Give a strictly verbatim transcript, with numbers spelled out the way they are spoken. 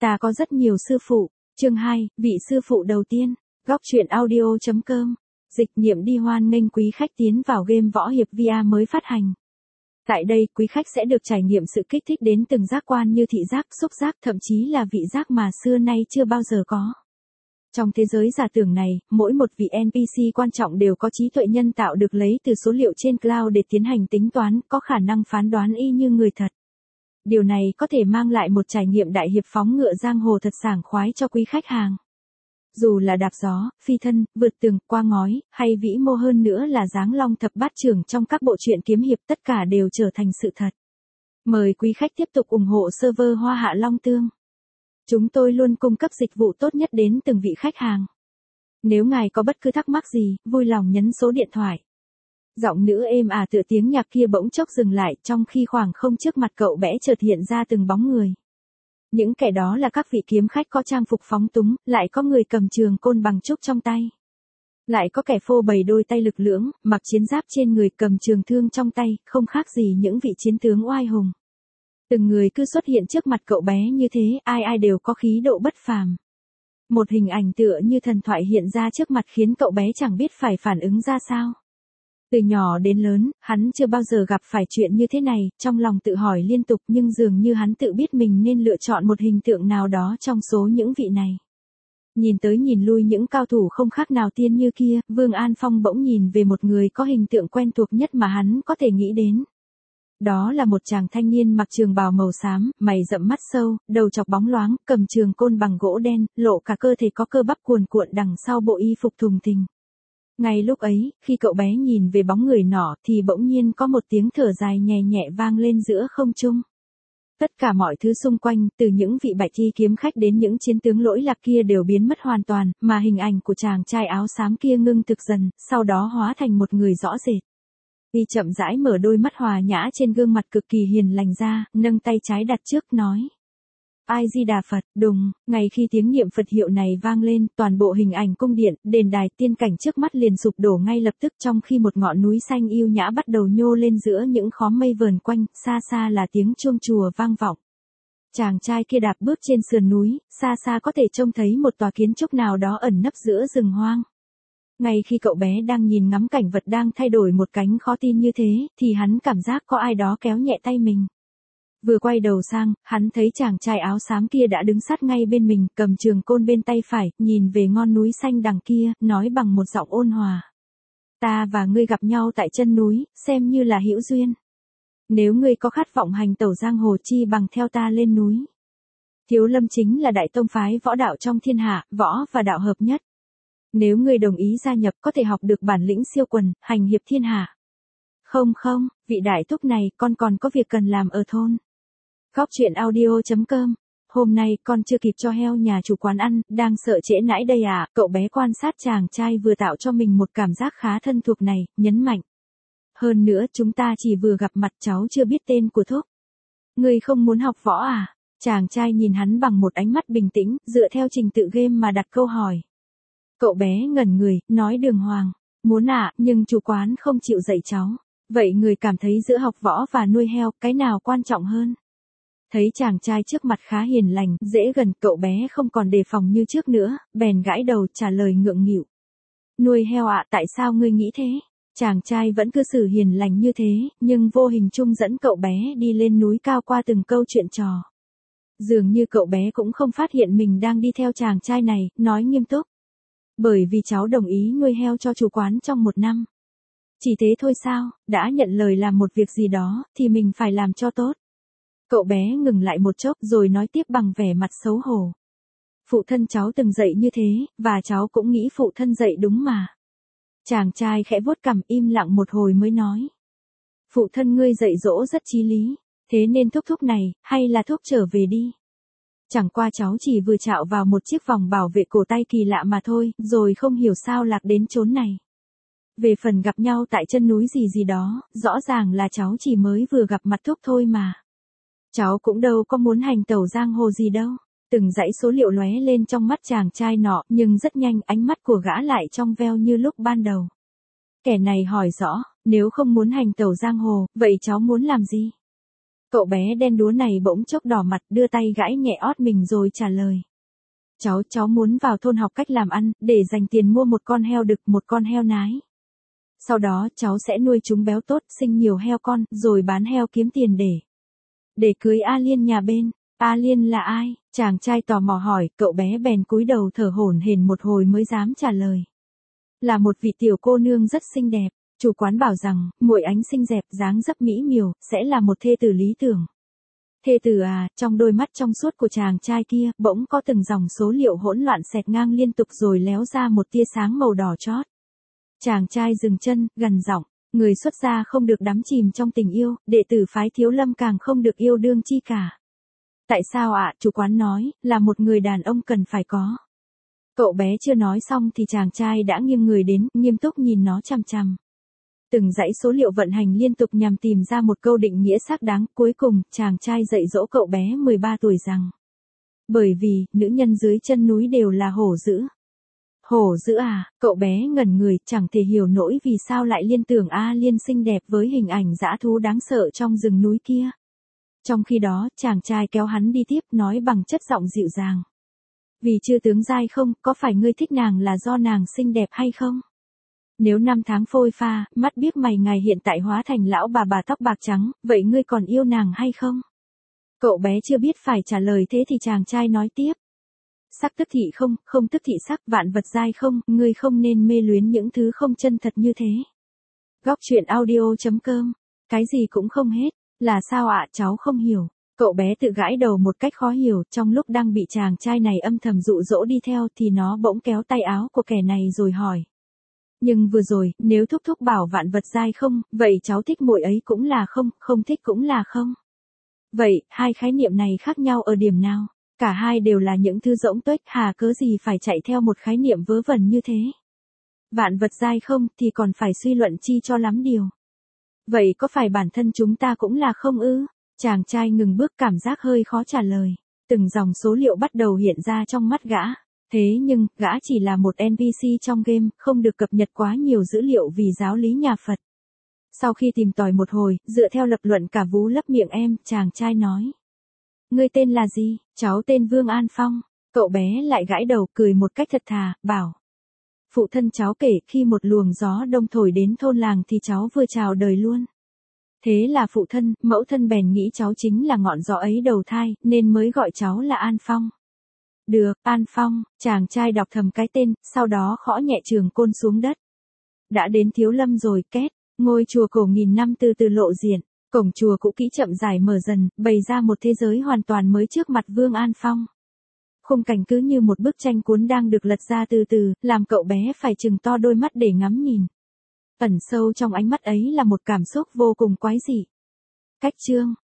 Ta có rất nhiều sư phụ. Chương hai, vị sư phụ đầu tiên. Góc truyện audio.com. Dịch niệm đi hoan nghênh quý khách tiến vào game võ hiệp vê rờ mới phát hành. Tại đây, quý khách sẽ được trải nghiệm sự kích thích đến từng giác quan như thị giác, xúc giác, thậm chí là vị giác mà xưa nay chưa bao giờ có. Trong thế giới giả tưởng này, mỗi một vị en pê xê quan trọng đều có trí tuệ nhân tạo được lấy từ số liệu trên cloud để tiến hành tính toán, có khả năng phán đoán y như người thật. Điều này có thể mang lại một trải nghiệm đại hiệp phóng ngựa giang hồ thật sảng khoái cho quý khách hàng. Dù là đạp gió, phi thân, vượt tường, qua ngói, hay vĩ mô hơn nữa là giáng long thập bát trưởng trong các bộ truyện kiếm hiệp, tất cả đều trở thành sự thật. Mời quý khách tiếp tục ủng hộ server Hoa Hạ Long Tương. Chúng tôi luôn cung cấp dịch vụ tốt nhất đến từng vị khách hàng. Nếu ngài có bất cứ thắc mắc gì, vui lòng nhấn số điện thoại. Giọng nữ êm ả tựa tiếng nhạc kia bỗng chốc dừng lại, trong khi khoảng không trước mặt cậu bé chợt hiện ra từng bóng người. Những kẻ đó là các vị kiếm khách có trang phục phóng túng, lại có người cầm trường côn bằng trúc trong tay. Lại có kẻ phô bày đôi tay lực lưỡng, mặc chiến giáp trên người, cầm trường thương trong tay, không khác gì những vị chiến tướng oai hùng. Từng người cứ xuất hiện trước mặt cậu bé như thế, ai ai đều có khí độ bất phàm. Một hình ảnh tựa như thần thoại hiện ra trước mặt khiến cậu bé chẳng biết phải phản ứng ra sao. Từ nhỏ đến lớn, hắn chưa bao giờ gặp phải chuyện như thế này, trong lòng tự hỏi liên tục nhưng dường như hắn tự biết mình nên lựa chọn một hình tượng nào đó trong số những vị này. Nhìn tới nhìn lui những cao thủ không khác nào tiên như kia, Vương An Phong bỗng nhìn về một người có hình tượng quen thuộc nhất mà hắn có thể nghĩ đến. Đó là một chàng thanh niên mặc trường bào màu xám, mày rậm mắt sâu, đầu chọc bóng loáng, cầm trường côn bằng gỗ đen, lộ cả cơ thể có cơ bắp cuồn cuộn đằng sau bộ y phục thùng thình. Ngay lúc ấy, khi cậu bé nhìn về bóng người nọ thì bỗng nhiên có một tiếng thở dài nhẹ nhẹ vang lên giữa không trung. Tất cả mọi thứ xung quanh, từ những vị bạch y kiếm khách đến những chiến tướng lỗi lạc kia đều biến mất hoàn toàn, mà hình ảnh của chàng trai áo xám kia ngưng thực dần, sau đó hóa thành một người rõ rệt. Y chậm rãi mở đôi mắt hòa nhã trên gương mặt cực kỳ hiền lành ra, nâng tay trái đặt trước nói. Ai Di Đà Phật, đùng, ngay khi tiếng niệm Phật hiệu này vang lên, toàn bộ hình ảnh cung điện, đền đài, tiên cảnh trước mắt liền sụp đổ ngay lập tức, trong khi một ngọn núi xanh yêu nhã bắt đầu nhô lên giữa những khóm mây vờn quanh, xa xa là tiếng chuông chùa vang vọng. Chàng trai kia đạp bước trên sườn núi, xa xa có thể trông thấy một tòa kiến trúc nào đó ẩn nấp giữa rừng hoang. Ngay khi cậu bé đang nhìn ngắm cảnh vật đang thay đổi một cánh khó tin như thế, thì hắn cảm giác có ai đó kéo nhẹ tay mình. Vừa quay đầu sang, hắn thấy chàng trai áo xám kia đã đứng sát ngay bên mình, cầm trường côn bên tay phải, nhìn về ngọn núi xanh đằng kia, nói bằng một giọng ôn hòa. Ta và ngươi gặp nhau tại chân núi, xem như là hữu duyên. Nếu ngươi có khát vọng hành tẩu giang hồ chi bằng theo ta lên núi. Thiếu Lâm chính là đại tông phái võ đạo trong thiên hạ, võ và đạo hợp nhất. Nếu ngươi đồng ý gia nhập có thể học được bản lĩnh siêu quần, hành hiệp thiên hạ. Không không, vị đại thúc này con còn có việc cần làm ở thôn. Góc truyện audio.com. Hôm nay con chưa kịp cho heo nhà chủ quán ăn, đang sợ trễ nãi đây à, cậu bé quan sát chàng trai vừa tạo cho mình một cảm giác khá thân thuộc này, nhấn mạnh. Hơn nữa chúng ta chỉ vừa gặp mặt, cháu chưa biết tên của thúc. Ngươi không muốn học võ à? Chàng trai nhìn hắn bằng một ánh mắt bình tĩnh, dựa theo trình tự game mà đặt câu hỏi. Cậu bé ngẩn người, nói đường hoàng. Muốn ạ, à, nhưng chủ quán không chịu dạy cháu. Vậy người cảm thấy giữa học võ và nuôi heo, cái nào quan trọng hơn? Thấy chàng trai trước mặt khá hiền lành, dễ gần, cậu bé không còn đề phòng như trước nữa, bèn gãi đầu trả lời ngượng nghịu. Nuôi heo ạ, à, tại sao ngươi nghĩ thế? Chàng trai vẫn cư xử hiền lành như thế, nhưng vô hình chung dẫn cậu bé đi lên núi cao qua từng câu chuyện trò. Dường như cậu bé cũng không phát hiện mình đang đi theo chàng trai này, nói nghiêm túc. Bởi vì cháu đồng ý nuôi heo cho chủ quán trong một năm. Chỉ thế thôi sao, đã nhận lời làm một việc gì đó, thì mình phải làm cho tốt. Cậu bé ngừng lại một chốc rồi nói tiếp bằng vẻ mặt xấu hổ. Phụ thân cháu từng dạy như thế, và cháu cũng nghĩ phụ thân dạy đúng mà. Chàng trai khẽ vuốt cằm im lặng một hồi mới nói. Phụ thân ngươi dạy dỗ rất chí lý, thế nên thúc thúc này, hay là thúc trở về đi. Chẳng qua cháu chỉ vừa chạm vào một chiếc vòng bảo vệ cổ tay kỳ lạ mà thôi, rồi không hiểu sao lạc đến chốn này. Về phần gặp nhau tại chân núi gì gì đó, rõ ràng là cháu chỉ mới vừa gặp mặt thúc thôi mà. Cháu cũng đâu có muốn hành tẩu giang hồ gì đâu. Từng dãy số liệu lóe lên trong mắt chàng trai nọ, nhưng rất nhanh ánh mắt của gã lại trong veo như lúc ban đầu. Kẻ này hỏi rõ, nếu không muốn hành tẩu giang hồ, vậy cháu muốn làm gì? Cậu bé đen đúa này bỗng chốc đỏ mặt đưa tay gãi nhẹ ót mình rồi trả lời. Cháu, cháu muốn vào thôn học cách làm ăn, để dành tiền mua một con heo đực, một con heo nái. Sau đó cháu sẽ nuôi chúng béo tốt, sinh nhiều heo con, rồi bán heo kiếm tiền để. Để cưới A Liên nhà bên. A Liên là ai? Chàng trai tò mò hỏi, cậu bé bèn cúi đầu thở hổn hển một hồi mới dám trả lời. Là một vị tiểu cô nương rất xinh đẹp. Chủ quán bảo rằng, muội ánh xinh đẹp, dáng dấp mỹ miều, sẽ là một thê tử lý tưởng. Thê tử à, trong đôi mắt trong suốt của chàng trai kia, bỗng có từng dòng số liệu hỗn loạn xẹt ngang liên tục rồi léo ra một tia sáng màu đỏ chót. Chàng trai dừng chân, gần giọng, người xuất gia không được đắm chìm trong tình yêu, đệ tử phái Thiếu Lâm càng không được yêu đương chi cả. Tại sao ạ? À, chủ quán nói, là một người đàn ông cần phải có. Cậu bé chưa nói xong thì chàng trai đã nghiêng người đến, nghiêm túc nhìn nó chằm chằm. Từng dãy số liệu vận hành liên tục nhằm tìm ra một câu định nghĩa xác đáng, cuối cùng, chàng trai dạy dỗ cậu bé mười ba tuổi rằng. Bởi vì, nữ nhân dưới chân núi đều là hổ dữ. Hổ dữ à, cậu bé ngẩn người, chẳng thể hiểu nổi vì sao lại liên tưởng A Liên xinh đẹp với hình ảnh dã thú đáng sợ trong rừng núi kia. Trong khi đó, chàng trai kéo hắn đi tiếp, nói bằng chất giọng dịu dàng. Vì chưa tướng giai không, có phải ngươi thích nàng là do nàng xinh đẹp hay không? Nếu năm tháng phôi pha, mắt biếc mày ngày hiện tại hóa thành lão bà bà tóc bạc trắng, vậy ngươi còn yêu nàng hay không? Cậu bé chưa biết phải trả lời thế thì chàng trai nói tiếp. Sắc tức thị không, không tức thị sắc, vạn vật giai không, ngươi không nên mê luyến những thứ không chân thật như thế. Góc truyện audio chấm com. Cái gì cũng không hết, là sao ạ? À, cháu không hiểu. Cậu bé tự gãi đầu một cách khó hiểu, trong lúc đang bị chàng trai này âm thầm dụ dỗ đi theo thì nó bỗng kéo tay áo của kẻ này rồi hỏi. Nhưng vừa rồi, nếu thúc thúc bảo vạn vật giai không, vậy cháu thích muội ấy cũng là không, không thích cũng là không. Vậy, hai khái niệm này khác nhau ở điểm nào? Cả hai đều là những thứ rỗng tuếch, hà cớ gì phải chạy theo một khái niệm vớ vẩn như thế? Vạn vật giai không thì còn phải suy luận chi cho lắm điều. Vậy có phải bản thân chúng ta cũng là không ư? Chàng trai ngừng bước, cảm giác hơi khó trả lời. Từng dòng số liệu bắt đầu hiện ra trong mắt gã. Thế nhưng, gã chỉ là một en pê xê trong game, không được cập nhật quá nhiều dữ liệu vì giáo lý nhà Phật. Sau khi tìm tòi một hồi, dựa theo lập luận cả vú lấp miệng em, chàng trai nói. Ngươi tên là gì? Cháu tên Vương An Phong. Cậu bé lại gãi đầu, cười một cách thật thà, bảo. Phụ thân cháu kể khi một luồng gió đông thổi đến thôn làng thì cháu vừa chào đời luôn. Thế là phụ thân, mẫu thân bèn nghĩ cháu chính là ngọn gió ấy đầu thai, nên mới gọi cháu là An Phong. Được, An Phong, chàng trai đọc thầm cái tên, sau đó khõ nhẹ trường côn xuống đất. Đã đến Thiếu Lâm rồi, két, ngôi chùa cổ nghìn năm từ từ lộ diện, cổng chùa cũ kỹ chậm rãi mở dần, bày ra một thế giới hoàn toàn mới trước mặt Vương An Phong. Khung cảnh cứ như một bức tranh cuốn đang được lật ra từ từ, làm cậu bé phải trừng to đôi mắt để ngắm nhìn. Ẩn sâu trong ánh mắt ấy là một cảm xúc vô cùng quái dị. Cách chương